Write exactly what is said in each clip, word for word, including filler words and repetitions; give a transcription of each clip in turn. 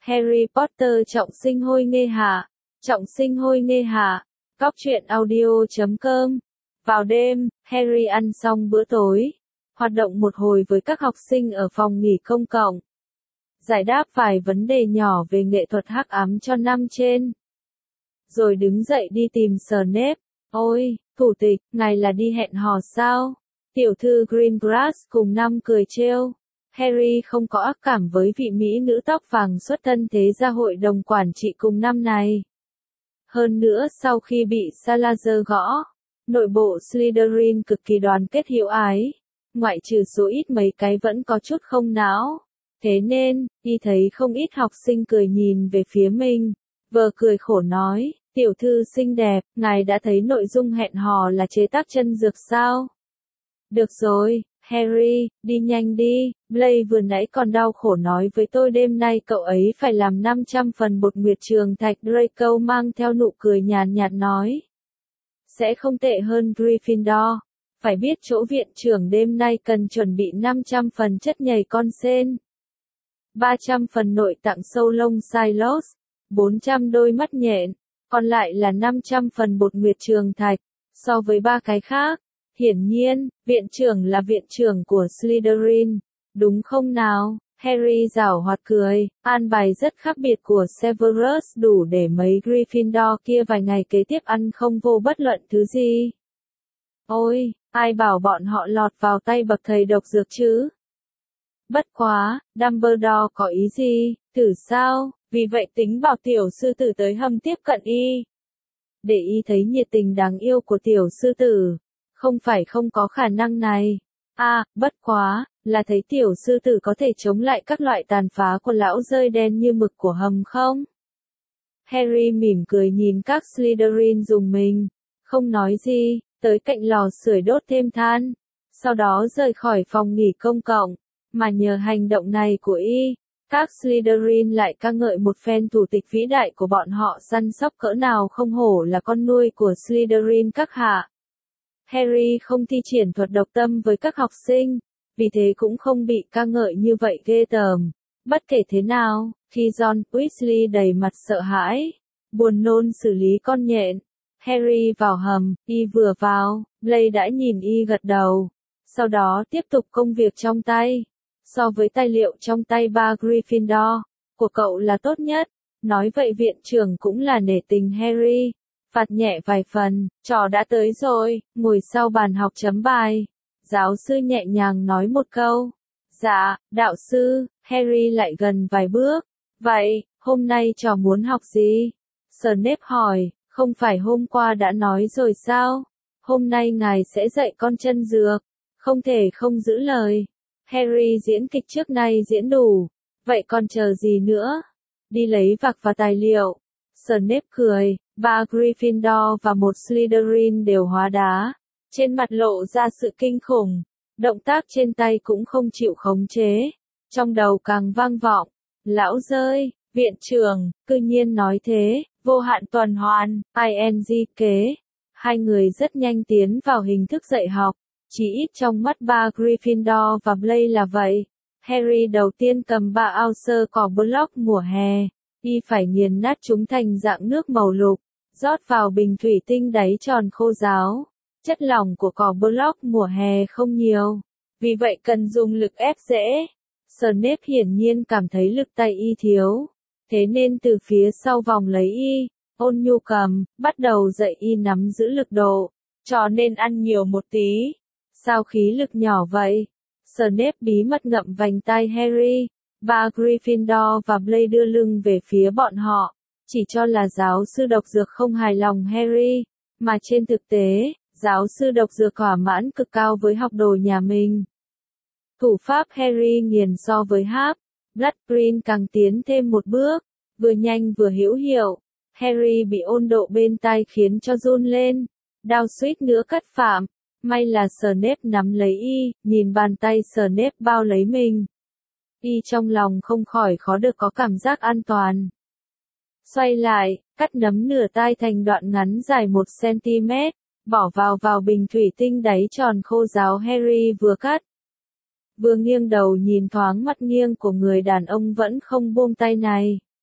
Harry Potter trọng sinh hôi nghê hạ. Trọng sinh hôi nghê hạ. Góc truyện audio chấm com. Vào đêm, Harry ăn xong bữa tối, hoạt động một hồi với các học sinh ở phòng nghỉ công cộng. Giải đáp vài vấn đề nhỏ về nghệ thuật hắc ám cho năm trên. Rồi đứng dậy đi tìm Snape. Ôi, thủ tịch, ngài là đi hẹn hò sao? Tiểu thư Greengrass cùng năm cười trêu. Harry không có ác cảm với vị mỹ nữ tóc vàng xuất thân thế gia hội đồng quản trị cùng năm này. Hơn nữa sau khi bị Salazar gõ, nội bộ Slytherin cực kỳ đoàn kết hiểu ái, ngoại trừ số ít mấy cái vẫn có chút không não. Thế nên, y thấy không ít học sinh cười nhìn về phía mình, vờ cười khổ nói, tiểu thư xinh đẹp, ngài đã thấy nội dung hẹn hò là chế tác chân dược sao? Được rồi, Harry, đi nhanh đi, Blaise vừa nãy còn đau khổ nói với tôi đêm nay cậu ấy phải làm năm trăm phần bột nguyệt trường thạch. Draco mang theo nụ cười nhàn nhạt nói. Sẽ không tệ hơn Gryffindor. Phải biết chỗ viện trưởng đêm nay cần chuẩn bị năm trăm phần chất nhầy con sên, ba trăm phần nội tạng sâu lông Silos, bốn trăm đôi mắt nhện, còn lại là năm trăm phần bột nguyệt trường thạch. So với ba cái khác, hiển nhiên, viện trưởng là viện trưởng của Slytherin, đúng không nào? Harry giảo hoạt cười, an bài rất khác biệt của Severus đủ để mấy Gryffindor kia vài ngày kế tiếp ăn không vô bất luận thứ gì. Ôi, ai bảo bọn họ lọt vào tay bậc thầy độc dược chứ? Bất quá, Dumbledore có ý gì, thử sao, vì vậy tính bảo tiểu sư tử tới hầm tiếp cận y. Để y thấy nhiệt tình đáng yêu của tiểu sư tử. Không phải không có khả năng này. À, bất quá, là thấy tiểu sư tử có thể chống lại các loại tàn phá của lão rơi đen như mực của hầm không? Harry mỉm cười nhìn các Slytherin dùng mình, không nói gì, tới cạnh lò sưởi đốt thêm than, sau đó rời khỏi phòng nghỉ công cộng, mà nhờ hành động này của y, các Slytherin lại ca ngợi một phen thủ tịch vĩ đại của bọn họ săn sóc cỡ nào không hổ là con nuôi của Slytherin các hạ. Harry không thi triển thuật độc tâm với các học sinh, vì thế cũng không bị ca ngợi như vậy ghê tởm. Bất kể thế nào, khi John Weasley đầy mặt sợ hãi, buồn nôn xử lý con nhện, Harry vào hầm, y vừa vào, Blaise đã nhìn y gật đầu, sau đó tiếp tục công việc trong tay. So với tài liệu trong tay ba Gryffindor, của cậu là tốt nhất, nói vậy viện trưởng cũng là nể tình Harry. Phạt nhẹ vài phần, trò đã tới rồi, ngồi sau bàn học chấm bài. Giáo sư nhẹ nhàng nói một câu. Dạ, đạo sư, Harry lại gần vài bước. Vậy, hôm nay trò muốn học gì? Snape hỏi, không phải hôm qua đã nói rồi sao? Hôm nay ngài sẽ dạy con chân dược. Không thể không giữ lời. Harry diễn kịch trước nay diễn đủ. Vậy còn chờ gì nữa? Đi lấy vạc và tài liệu. Snape cười. Ba Gryffindor và một Slytherin đều hóa đá, trên mặt lộ ra sự kinh khủng, động tác trên tay cũng không chịu khống chế, trong đầu càng vang vọng, lão rơi, viện trưởng, cư nhiên nói thế, vô hạn tuần hoàn, ing kế, hai người rất nhanh tiến vào hình thức dạy học, chỉ ít trong mắt ba Gryffindor và Blaise là vậy. Harry đầu tiên cầm ba ao sơ cỏ block mùa hè, y phải nghiền nát chúng thành dạng nước màu lục, rót vào bình thủy tinh đáy tròn khô ráo. Chất lỏng của cỏ block mùa hè không nhiều, vì vậy cần dùng lực ép dễ. Snape hiển nhiên cảm thấy lực tay y thiếu, thế nên từ phía sau vòng lấy y, ôn nhu cầm, bắt đầu dạy y nắm giữ lực độ, cho nên ăn nhiều một tí. Sao khí lực nhỏ vậy? Snape bí mật ngậm vành tai Harry. Ba Gryffindor và Blaise đưa lưng về phía bọn họ, chỉ cho là giáo sư độc dược không hài lòng Harry, mà trên thực tế, giáo sư độc dược thỏa mãn cực cao với học đồ nhà mình. Thủ pháp Harry nghiền so với Hap, Blood Green càng tiến thêm một bước, vừa nhanh vừa hữu hiệu. Harry bị ôn độ bên tai khiến cho run lên, đau suýt nữa cắt phạm. May là Snape nắm lấy y, nhìn bàn tay Snape bao lấy mình. Y trong lòng không khỏi khó được có cảm giác an toàn. Xoay lại, cắt nấm nửa tai thành đoạn ngắn dài một xăng-ti-mét, bỏ vào vào bình thủy tinh đáy tròn khô ráo Harry vừa cắt. Vừa nghiêng đầu nhìn thoáng mặt nghiêng của người đàn ông vẫn không buông tay này.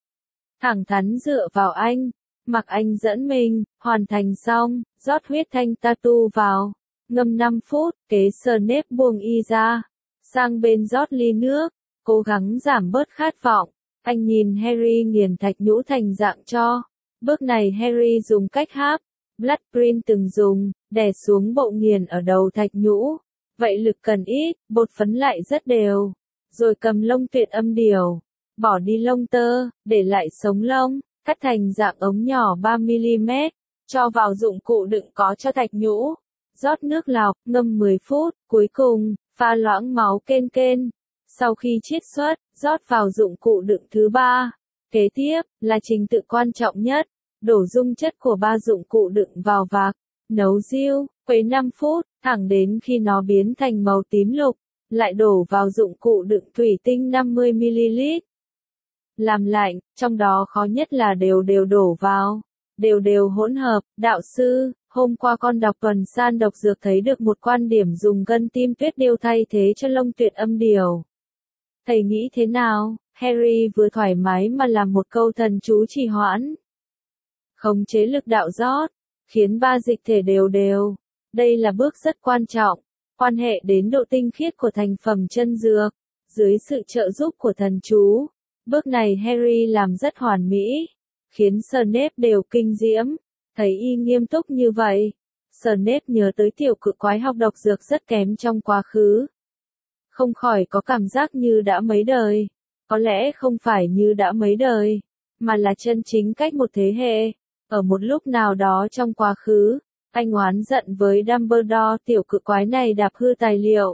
thẳng thắn dựa vào anh, mặc anh dẫn mình, hoàn thành xong, rót huyết thanh tattoo vào, ngâm năm phút, kế Snape buông y ra, sang bên rót ly nước, cố gắng giảm bớt khát vọng, anh nhìn Harry nghiền thạch nhũ thành dạng cho. Bước này Harry dùng cách háp, Bloodprint từng dùng, đè xuống bộ nghiền ở đầu thạch nhũ, vậy lực cần ít, bột phấn lại rất đều, rồi cầm lông tuyệt âm điểu, bỏ đi lông tơ, để lại sống lông, cắt thành dạng ống nhỏ ba mi-li-mét, cho vào dụng cụ đựng có cho thạch nhũ, rót nước lọc, ngâm mười phút, cuối cùng, pha loãng máu kên kên. Sau khi chiết xuất, rót vào dụng cụ đựng thứ ba. Kế tiếp, là trình tự quan trọng nhất, đổ dung chất của ba dụng cụ đựng vào vạc, nấu riu, khuấy năm phút, thẳng đến khi nó biến thành màu tím lục, lại đổ vào dụng cụ đựng thủy tinh năm mươi mi-li-lít. Làm lạnh, trong đó khó nhất là đều đều đổ vào, đều đều hỗn hợp. Đạo sư, hôm qua con đọc tuần san độc dược thấy được một quan điểm dùng gân tim tuyết điêu thay thế cho lông tuyệt âm điểu. Thầy nghĩ thế nào? Harry vừa thoải mái mà làm một câu thần chú trì hoãn. Khống chế lực đạo rót, khiến ba dịch thể đều đều. Đây là bước rất quan trọng, quan hệ đến độ tinh khiết của thành phẩm chân dược. Dưới sự trợ giúp của thần chú, bước này Harry làm rất hoàn mỹ, khiến Snape đều kinh diễm. Thấy y nghiêm túc như vậy, Snape nhớ tới tiểu cự quái học độc dược rất kém trong quá khứ. Không khỏi có cảm giác như đã mấy đời. Có lẽ không phải như đã mấy đời, mà là chân chính cách một thế hệ. Ở một lúc nào đó trong quá khứ, anh oán giận với Dumbledore tiểu cự quái này đạp hư tài liệu.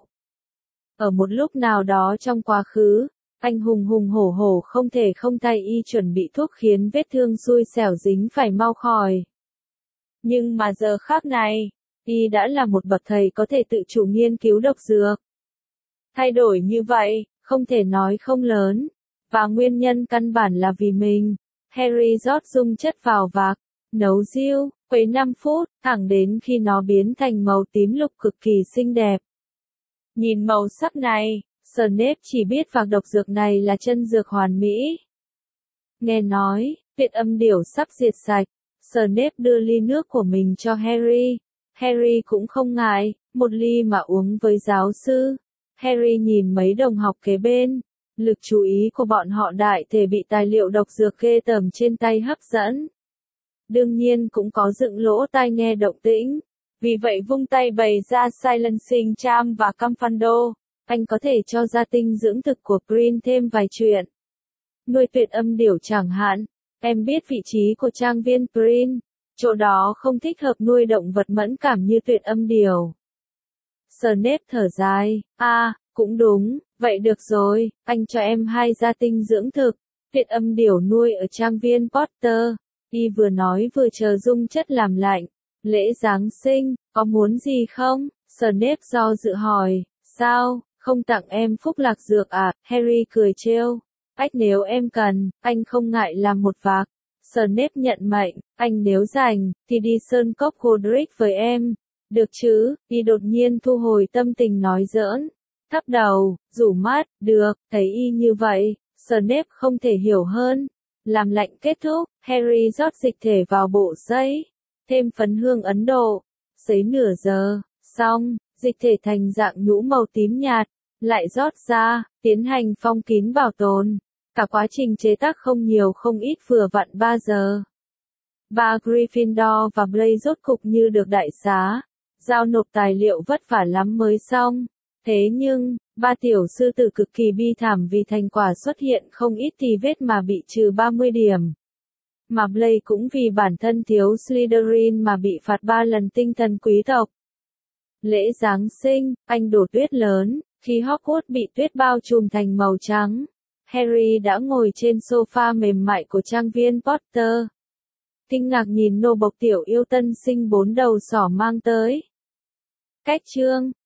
Ở một lúc nào đó trong quá khứ, anh hùng hùng hổ hổ không thể không thay y chuẩn bị thuốc khiến vết thương xui xẻo dính phải mau khỏi. Nhưng mà giờ khác này, y đã là một bậc thầy có thể tự chủ nghiên cứu độc dược. Thay đổi như vậy, không thể nói không lớn, và nguyên nhân căn bản là vì mình. Harry rót dung chất vào vạc, nấu riu, khuấy năm phút, thẳng đến khi nó biến thành màu tím lục cực kỳ xinh đẹp. Nhìn màu sắc này, Snape chỉ biết vạc độc dược này là chân dược hoàn mỹ. Nghe nói, tuyệt âm điểu sắp diệt sạch, Snape đưa ly nước của mình cho Harry. Harry cũng không ngại, một ly mà uống với giáo sư. Harry nhìn mấy đồng học kế bên, lực chú ý của bọn họ đại thể bị tài liệu độc dược ghê tởm trên tay hấp dẫn. Đương nhiên cũng có dựng lỗ tai nghe động tĩnh, vì vậy vung tay bày ra Silencing Charm và Camphando, anh có thể cho ra tinh dưỡng thực của Green thêm vài chuyện. Nuôi tuyệt âm điểu chẳng hạn, em biết vị trí của trang viên Green, chỗ đó không thích hợp nuôi động vật mẫn cảm như tuyệt âm điểu. Snape thở dài, a, à, cũng đúng, vậy được rồi, anh cho em hai gia tinh dưỡng thực, tuyệt âm điểu nuôi ở trang viên Potter. Y vừa nói vừa chờ dung chất làm lạnh. Lễ Giáng sinh, có muốn gì không? Snape do dự hỏi, sao, không tặng em phúc lạc dược à? Harry cười trêu, ách nếu em cần, anh không ngại làm một vạc. Snape nhận mệnh, anh nếu rảnh, thì đi sơn cốc Godric với em. Được chứ? Y đột nhiên thu hồi tâm tình nói giỡn. Thấp đầu, rủ mắt, được, thấy y như vậy, Snape không thể hiểu hơn. Làm lạnh kết thúc, Harry rót dịch thể vào bộ sấy, thêm phấn hương Ấn Độ, sấy nửa giờ, xong, dịch thể thành dạng nhũ màu tím nhạt, lại rót ra, tiến hành phong kín bảo tồn. Cả quá trình chế tác không nhiều không ít vừa vặn ba giờ. Ba Gryffindor và Blaise rốt cục như được đại xá, giao nộp tài liệu vất vả lắm mới xong. Thế nhưng, ba tiểu sư tử cực kỳ bi thảm vì thành quả xuất hiện không ít thì vết mà bị trừ ba mươi điểm. Mà Blaise cũng vì bản thân thiếu Slytherin mà bị phạt ba lần tinh thần quý tộc. Lễ Giáng sinh, anh đổ tuyết lớn, khi Hogwarts bị tuyết bao trùm thành màu trắng. Harry đã ngồi trên sofa mềm mại của trang viên Potter. Kinh ngạc nhìn nô bộc tiểu yêu tân sinh bốn đầu sỏ mang tới. Cách chương